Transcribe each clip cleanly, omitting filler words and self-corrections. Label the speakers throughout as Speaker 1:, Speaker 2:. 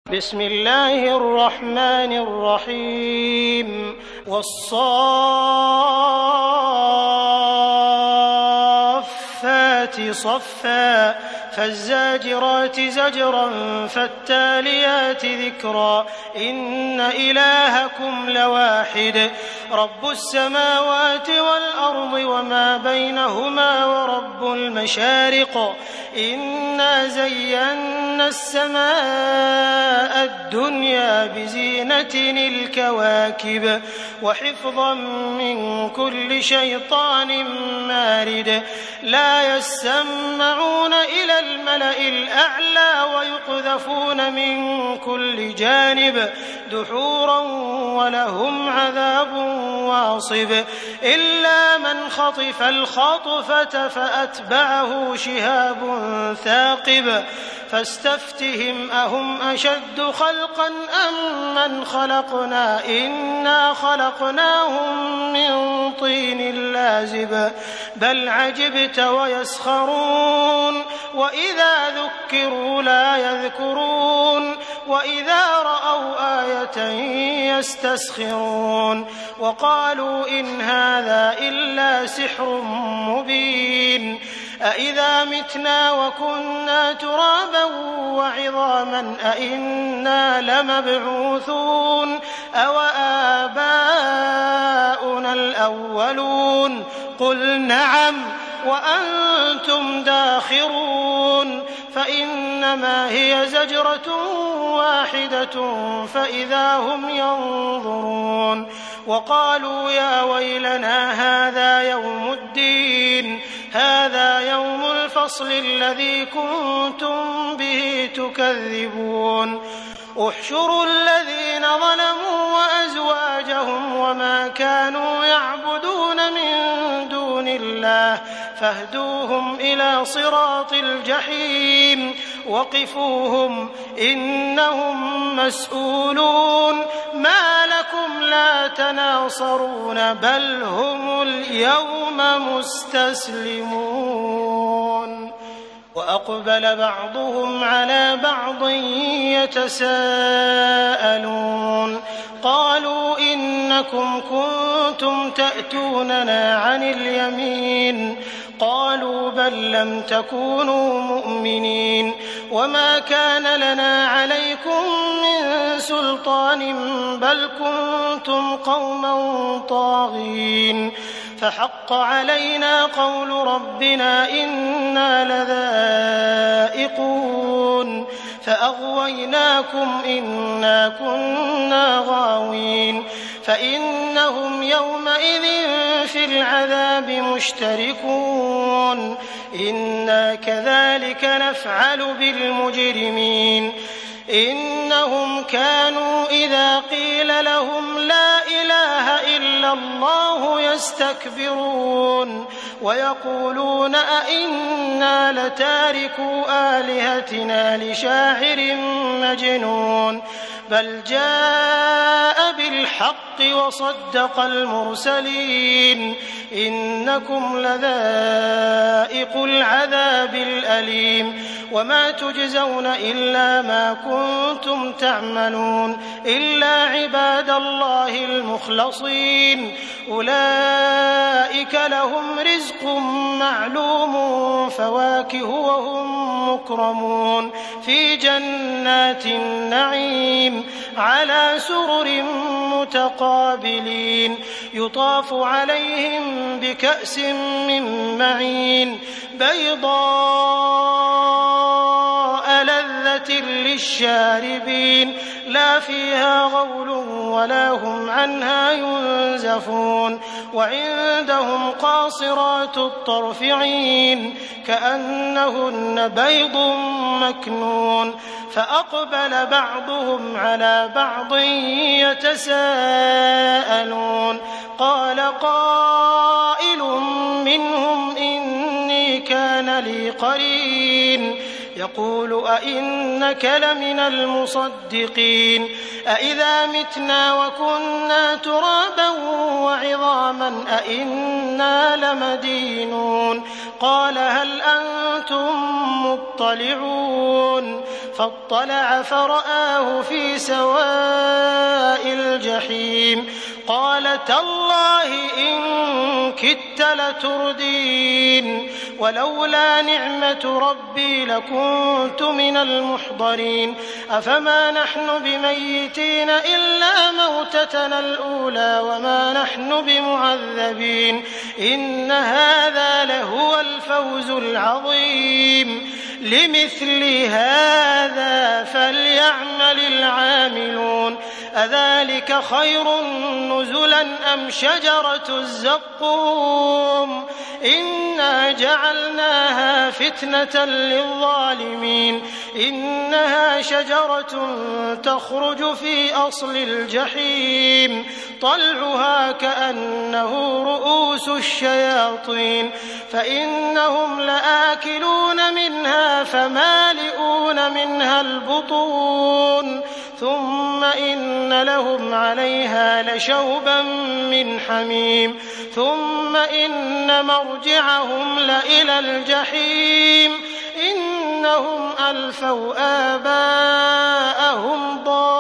Speaker 1: بسم الله الرحمن الرحيم والصافات صفا فالزاجرات زجرا فالتاليات ذكرا إن إلهكم لواحد رب السماوات والأرض وما بينهما ورب المشارق إنا زينا السماء الدنيا بزينة الكواكب وحفظا من كل شيطان مارد لا يسمعون إلى الملأ الأعلى ويقذفون من كل جانب دحورا ولهم عذاب واصب إلا من خطف الخطفة فأتبعه شهاب ثاقب فاستفتهم أهم أشد خلقا أم من خلقنا إنا خلقناهم من طين لازب بل عجبت ويسخرون وإذا ذكروا لا يذكرون وإذا رأوا آية يستسخرون وقالوا إن هذا إلا سحر مبين أإذا متنا وكنا ترابا وعظاما أإنا لمبعوثون أو آباؤنا الأولون قل نعم وأنتم داخرون فإنما هي زجرة واحدة فإذا هم ينظرون وقالوا يا ويلنا هذا يوم الدين هذا يوم الفصل الذي كنتم به تكذبون احشروا الذين ظلموا وأزواجهم وما كانوا يعبدون من دون الله فاهدوهم إلى صراط الجحيم وقفوهم إنهم مسؤولون ما لكم لا تناصرون بل هم اليوم مستسلمون وأقبل بعضهم على بعض يتساءلون قالوا إنكم كنتم تأتوننا عن اليمين قالوا بل لم تكونوا مؤمنين وما كان لنا عليكم من سلطان بل كنتم قوما طاغين فحق علينا قول ربنا إنا لذائقون فأغويناكم إنا كنا غاوين فإنهم يومئذ في العذاب مشتركون إنا كذلك نفعل بالمجرمين إنهم كانوا إذا قيل لهم لا إله إلا الله يستكبرون ويقولون أئنا لتاركو آلهتنا لشاعر مجنون بل جاء بالحق وصدق المرسلين إنكم لذائقو العذاب الأليم وما تجزون إلا ما كنتم تعملون إلا عباد الله المخلصين أولئك لهم رزق معلوم فواكه وهم مكرمون في جنات النعيم على سرر متقابلين يطاف عليهم بكأس من معين بيضاء لذة للشاربين لا فيها غول ولا هم عنها ينزفون وعندهم قاصرات الطرف عين كأنهن بيض مكنون فأقبل بعضهم على بعض يتساءلون قال قائل منهم إني كان لي قرين يقول أئنك لمن المصدقين أئذا متنا وكنا ترابا وعظاما أئنا لمدينون قال هل أنتم مطلعون فاطلع فرآه في سواء الجحيم قال تالله إن كدت لتردين ولولا نعمة ربي لكنت من المحضرين أفما نحن بميتين إلا موتتنا الأولى وما نحن بمعذبين إن هذا لهو الفوز العظيم لمثل هذا فليعمل العاملون أذلك خير نزلا أم شجرة الزقوم إنا جعلناها فتنة للظالمين إنها شجرة تخرج في أصل الجحيم طلعها كأنه رؤوس الشياطين فإنهم لآكلون منها فمالئون منها البطون ثم إن لهم عليها لشوبا من حميم ثم إن مرجعهم لإلى الجحيم إنهم ألفوا آباءهم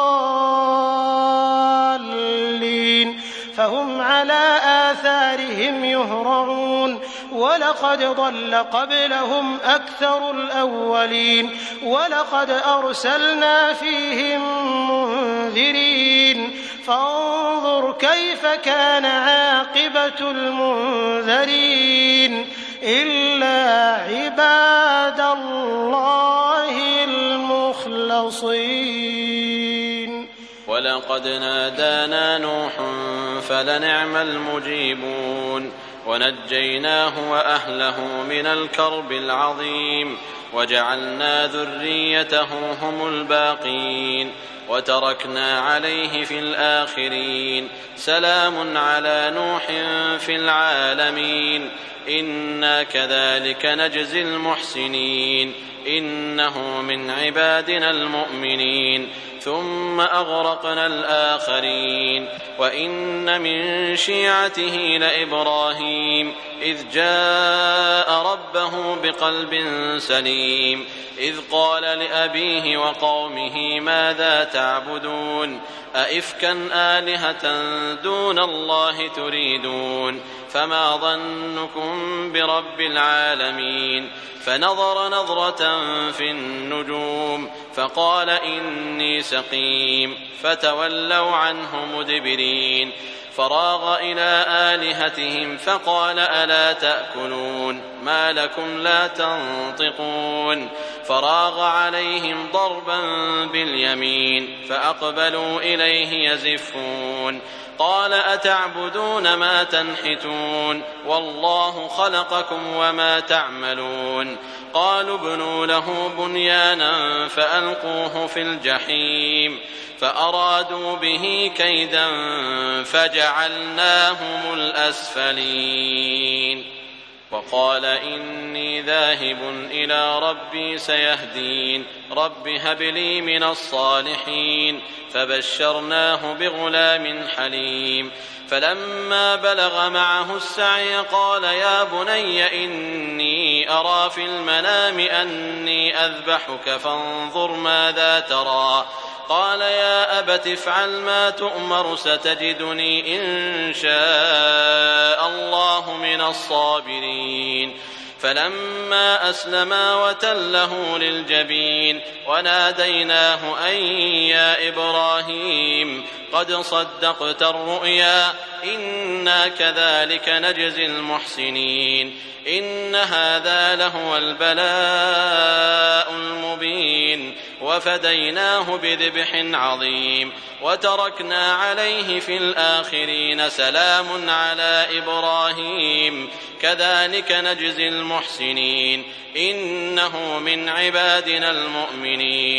Speaker 1: ضالين فهم على آثارهم يهرعون ولقد ضل قبلهم أكثر الأولين ولقد أرسلنا فيهم منذرين فانظر كيف كان عاقبة المنذرين إلا عباد الله المخلصين
Speaker 2: ولقد نادانا نوح فلنعم المجيبون ونجيناه وأهله من الكرب العظيم وجعلنا ذريته هم الباقين وتركنا عليه في الآخرين سلام على نوح في العالمين إنا كذلك نجزي المحسنين إنه من عبادنا المؤمنين ثم أغرقنا الآخرين وإن من شيعته لإبراهيم إذ جاء ربه بقلب سليم إذ قال لأبيه وقومه ماذا تعبدون أئفكا آلهة دون الله تريدون فما ظنكم برب العالمين فنظر نظرة في النجوم فقال إني سقيم فتولوا عنه مدبرين فراغ إلى آلهتهم فقال ألا تأكلون ما لكم لا تنطقون فراغ عليهم ضربا باليمين فأقبلوا إليه يزفون قال أتعبدون ما تنحتون والله خلقكم وما تعملون قالوا ابنوا له بنيانا فألقوه في الجحيم فأرادوا به كيدا فجعلناهم الأسفلين وقال إني ذاهب إلى ربي سيهدين رب هب لي من الصالحين فبشرناه بغلام حليم فلما بلغ معه السعي قال يا بني إني أرى في المنام أني أذبحك فانظر ماذا ترى قال يا أبت افعل ما تؤمر ستجدني إن شاء الله من الصابرين فلما أسلما وتله للجبين وناديناه أن يا إبراهيم قد صدقت الرؤيا إنا كذلك نجزي المحسنين إن هذا لهو البلاء المبين وفديناه بذبح عظيم وتركنا عليه في الآخرين سلام على إبراهيم كذلك نجزي المحسنين إنه من عبادنا المؤمنين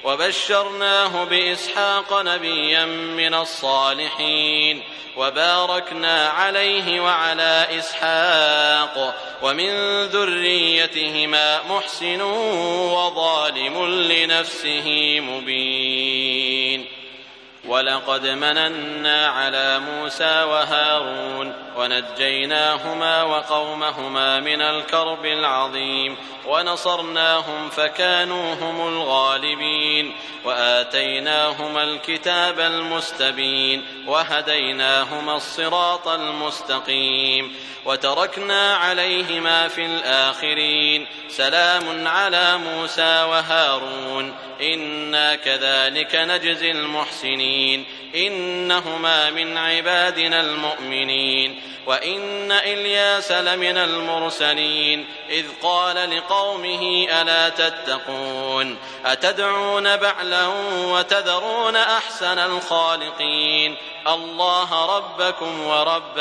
Speaker 2: وبشرناه بإسحاق نبيا من الصالحين وباركنا عليه وعلى إسحاق ومن ذريتهما محسن وظالم لنفسه مبين. ولقد مننا على موسى وهارون ونجيناهما وقومهما من الكرب العظيم ونصرناهم فكانوا هم الغالبين وآتيناهما الكتاب المستبين وهديناهما الصراط المستقيم وتركنا عليهما في الآخرين سلام على موسى وهارون إنا كذلك نجزي المحسنين إنهما من عبادنا المؤمنين. وإن إلياس لمن المرسلين إذ قال لقومه ألا تتقون أتدعون بعلا وتذرون أحسن الخالقين الله ربكم ورب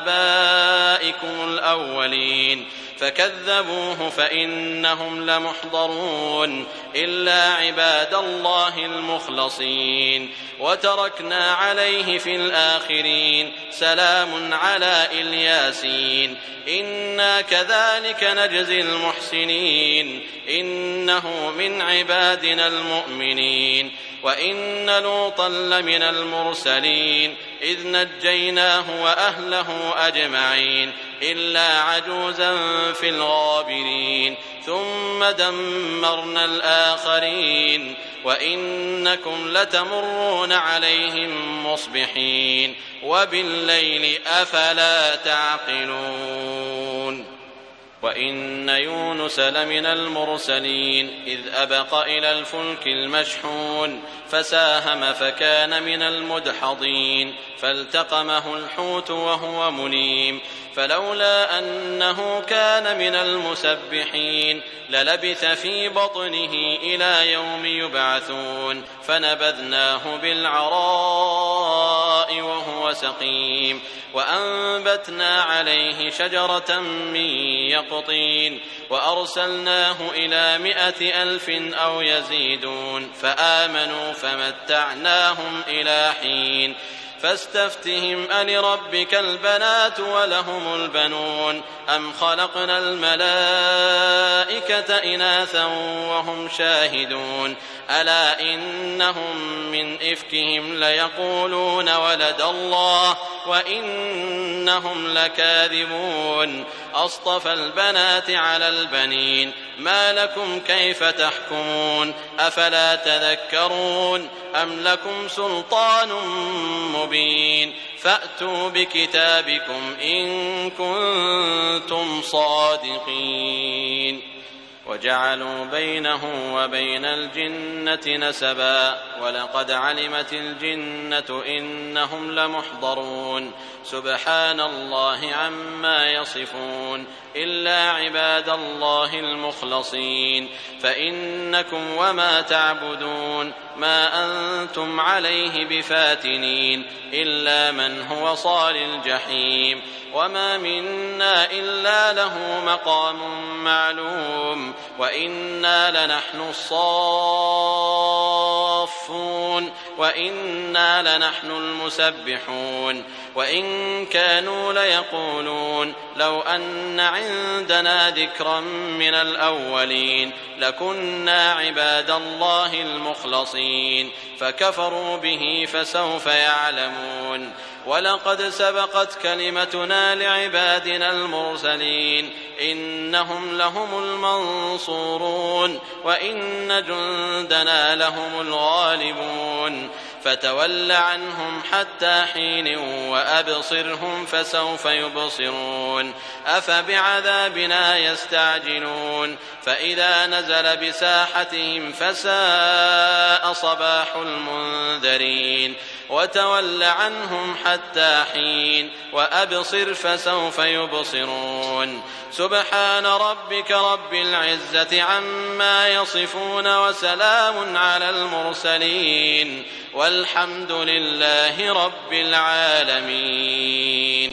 Speaker 2: آبائكم الأولين فكذبوه فإنهم لمحضرون إلا عباد الله المخلصين. وتركنا عليه في الآخرين سلام على الياسين إنا كذلك نجزي المحسنين إنه من عبادنا المؤمنين. وإن لوطا لمن المرسلين إذ نجيناه وأهله أجمعين إلا عجوزا في الغابرين ثم دمرنا الآخرين وإنكم لتمرون عليهم مصبحين وبالليل أفلا تعقلون. وإن يونس لمن المرسلين إذ أبق إلى الفلك المشحون فساهم فكان من المدحضين فالتقمه الحوت وهو مليم فلولا أنه كان من المسبحين للبث في بطنه إلى يوم يبعثون فنبذناه بالعراء وهو سقيم وأنبتنا عليه شجرة من يقطين وأرسلناه إلى 100,000 أو يزيدون فآمنوا فمتعناهم إلى حين. فاستفتهم ألربك البنات ولهم البنون أم خلقنا الملائكة إناثا وهم شاهدون ألا إنهم من إفكهم ليقولون ولد الله وإنهم لكاذبون أصطفى البنات على البنين ما لكم كيف تحكمون أفلا تذكرون أم لكم سلطان مبين فأتوا بكتابكم إن كنتم صادقين. وجعلوا بينه وبين الجنة نسبا ولقد علمت الجنة إنهم لمحضرون سبحان الله عما يصفون إلا عباد الله المخلصين فإنكم وما تعبدون ما أنتم عليه بفاتنين إلا من هو صال الجحيم وما منا إلا له مقام معلوم وإنا لنحن الصافون وإنا لنحن المسبحون. وإن كانوا ليقولون لو أن عندنا ذكرا من الأولين لكنا عباد الله المخلصين فكفروا به فسوف يعلمون. ولقد سبقت كلمتنا لعبادنا المرسلين إنهم لهم المنصورون وإن جندنا لهم الغالبون فتول عنهم حتى حين وأبصرهم فسوف يبصرون أفبعذابنا يستعجلون فإذا نزل بساحتهم فساء صباح المنذرين وتول عنهم حتى حين وأبصر فسوف يبصرون سبحان ربك رب العزة عما يصفون وسلام على المرسلين والحمد لله رب العالمين.